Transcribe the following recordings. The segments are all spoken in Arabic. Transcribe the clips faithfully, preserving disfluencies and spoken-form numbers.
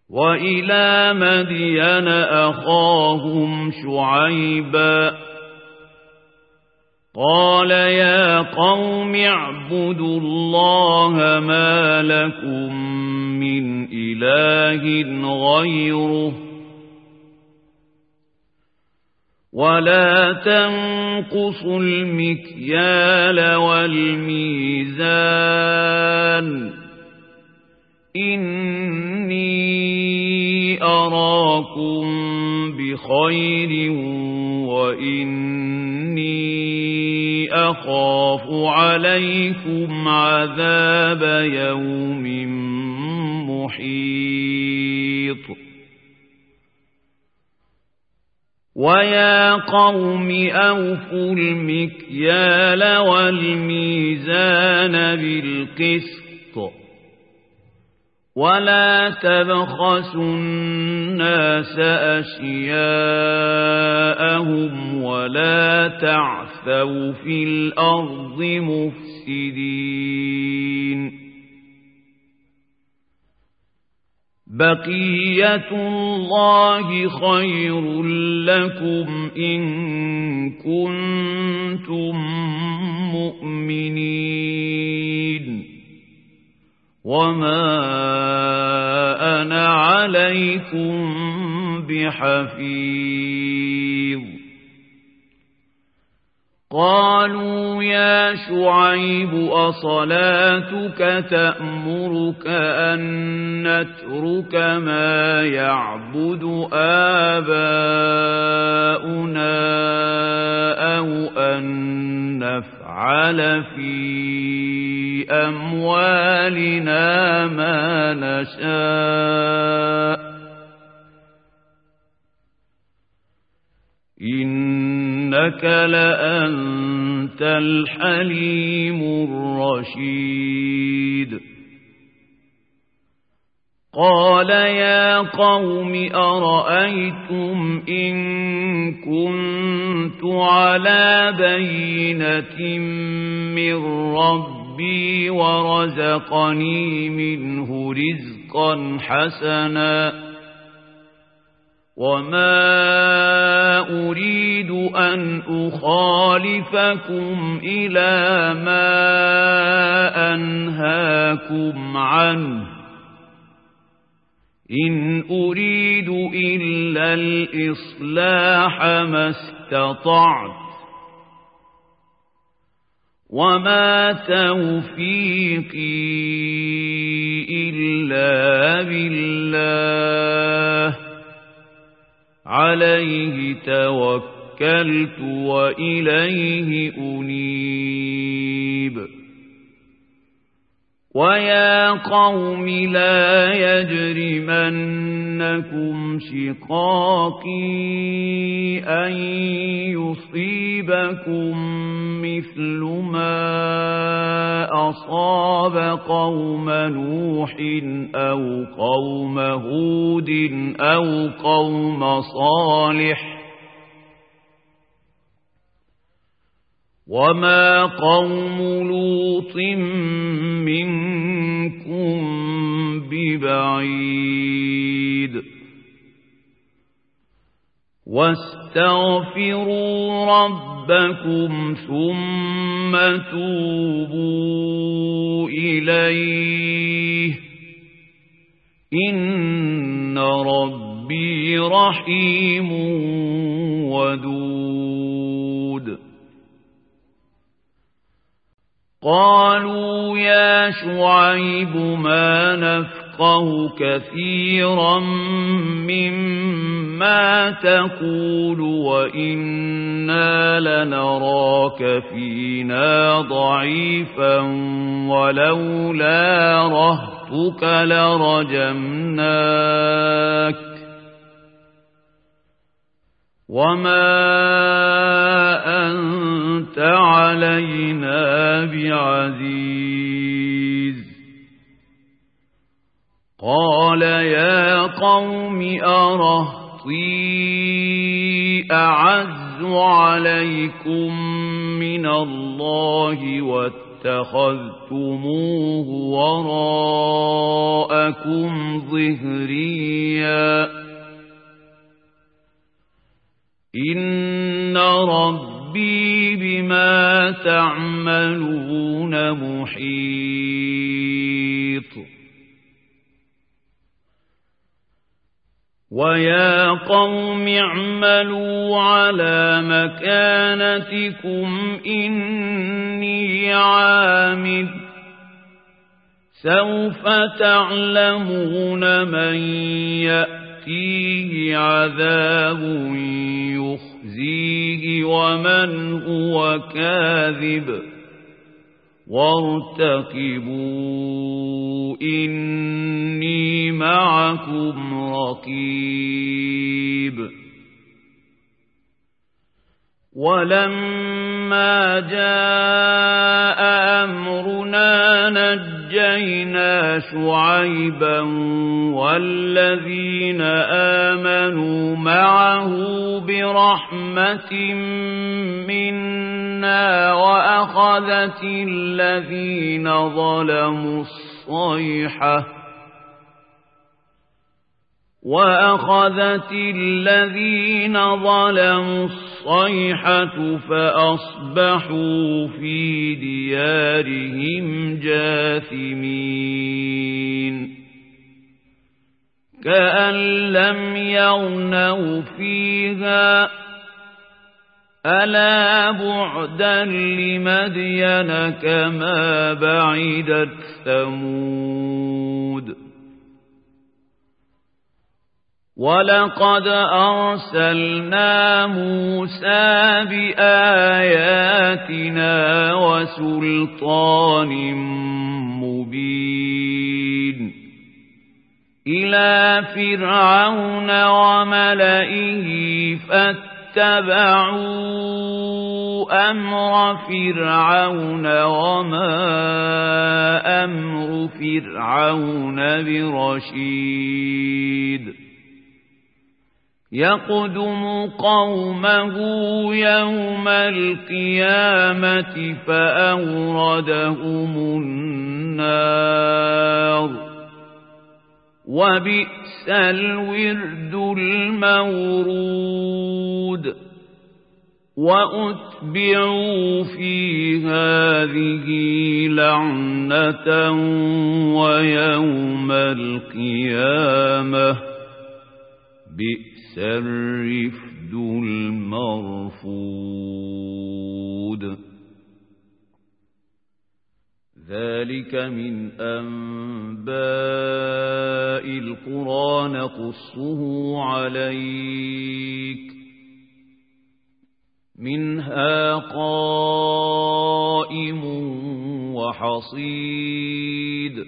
وإلى مدين أخاهم شعيبا قال يا قوم اعبدوا الله ما لكم من إله غيره ولا تنقصوا المكيال والميزان إني أراكم بخير وإني أخاف عليكم عذاب يوم محيط ويا قوم أوفوا المكيال والميزان بالقسط ولا تبخسوا الناس أشياءهم ولا تعثوا في الأرض مفسدين بقية الله خير لكم إن كنتم مؤمنين وما أنا عليكم بحفيظ قالوا يا شعيب أصلاتك تأمرك أن نترك ما يعبد آباؤنا أو أن نفعل في أموالنا ما نشاء إنك لأنت الحليم الرشيد قال يا قوم أرأيتم إن كنت على بينة من ربي ورزقني منه رزقا حسنا وما أريد أن أخالفكم إلى ما أنهاكم عنه إن أريد إلا الإصلاح ما استطعت وما توفيقي إلا بالله عليه توكلت وإليه أنيب ويا قوم لا يجرمنكم شقاقي أن يصيبكم مثل ما أصاب قوم نوح أو قوم هود أو قوم صالح وما قوم لوط منكم ببعيد واستغفروا ربكم ثم توبوا إليه إن ربي رحيم ودود قالوا يا شعيب ما نفقه كثيرا مما تقول وإنا لنراك فينا ضعيفا ولولا رهطك لرجمناك وما أنت علينا بعزيز قال يا قوم أرهطي أعز عليكم من الله واتقوا واتخذتموه وراءكم ظهريا إن ربي بما تعملون محيط ويا قوم اعملوا على مكانتكم إني عامل سوف تعلمون من يأتيه عذاب يخزيه ومن هو كاذب وارتقبوا إني معكم رقيب ولما جاء أمرنا نجينا شعيبا والذين آمنوا معه برحمة منا وأخذت الذين ظلموا الصيحة وأخذت الذين ظلموا الصيحة فأصبحوا في ديارهم جاثمين كأن لم يغنوا فيها ألا بعدا لمدين كما بعدت ثمود ولقد أرسلنا موسى بآياتنا وسلطان مبين إلى فرعون وملئه فاتبعوا أمر فرعون وما أمر فرعون برشيد يقدم قومه يوم القيامة فأوردهم النار وبئس الورد المورود وأتبعوا في هذه لعنة ويوم القيامة بئس الرفد المرفود ذلك من أنباء القرى نقصه عليك منها قائم وحصيد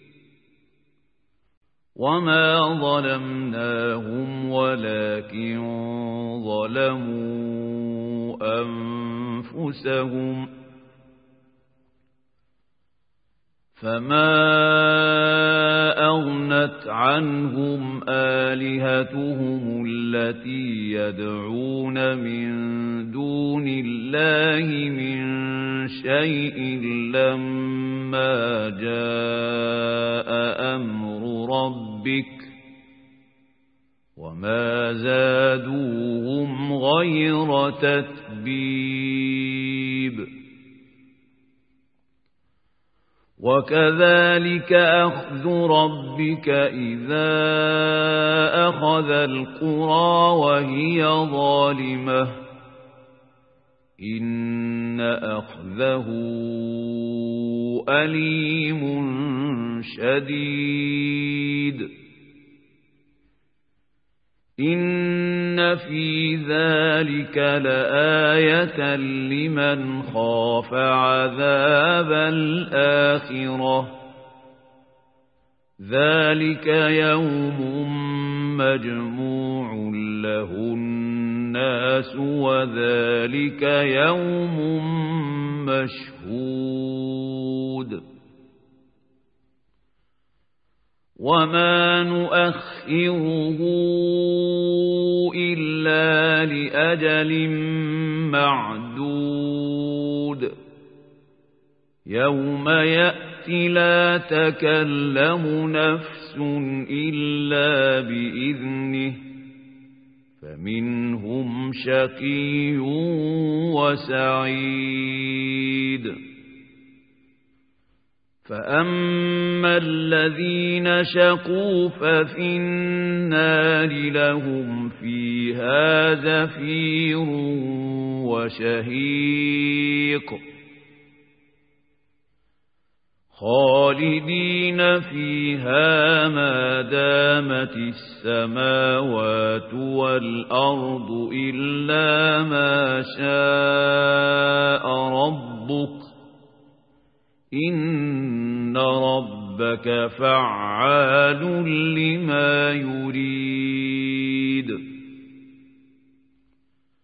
وما ظلمناهم ولكن ظلموا أنفسهم فما أغنت عنهم آلهتهم التي يدعون من دون الله من شيء لما جاء أمر ربك وما زادوهم غير تتبيب وكذلك أخذ ربك إذا أخذ القرى وهي ظالمة إن أخذه أليم شديد إن في ذلك لآية لمن خاف عذاب الآخرة ذلك يوم مجموع له الناس وذلك يوم مشهود وما نؤخره إلا لأجل معدود يوم يأتي لا تكلم نفس إلا بإذنه فمنهم شقي وسعيد فأما الذين شقوا ففي النار لهم فيها زفير وشهيق خالدين فيها ما دامت السماوات والأرض إلا ما شاء ربك إن ربك فعال لما يريد